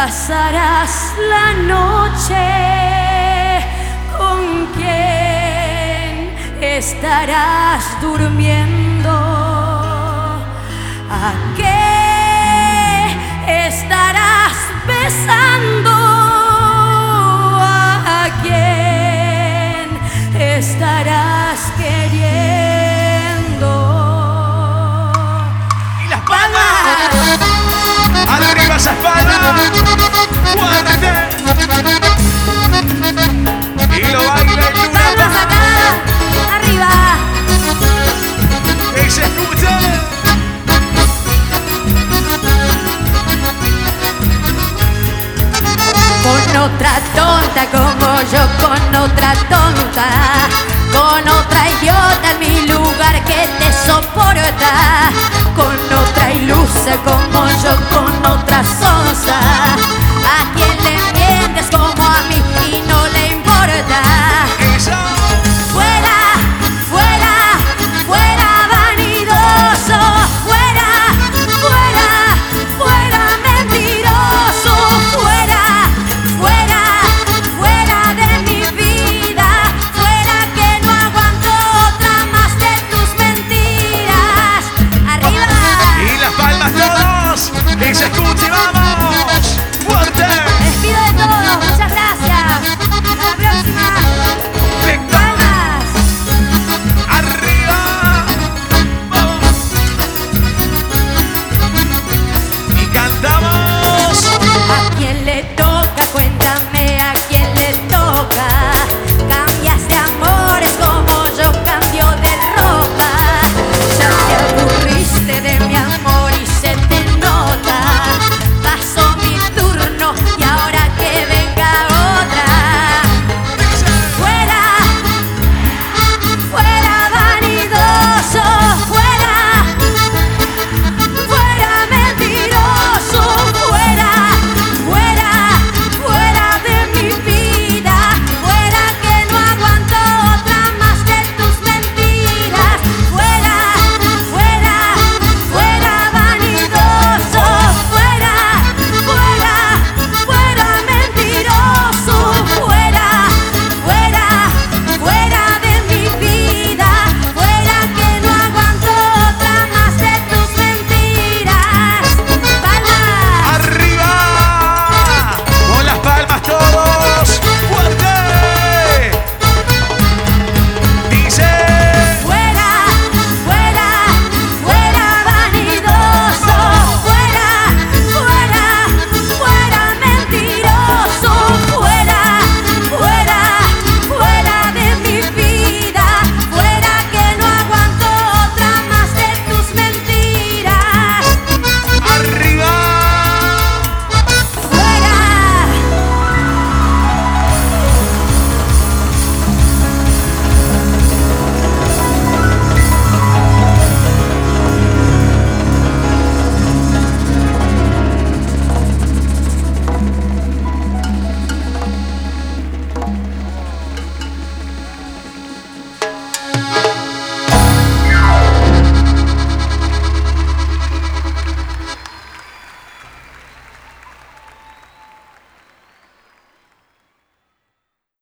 pasarás la noche? ¿Con quién estarás durmiendo? ¿A qué estarás besando? ¿A quién estarás queriendo? ¡Y las palmas! ¡Arriba esas palmas! ¡Fuerte! Y lo baila el Luna. ¡Palmas acá! ¡Arriba! ¡Que se escuche! Con otra tonta como yo, con otra tonta, con otra idiota en mi lugar que te soporta, con otra ilusa como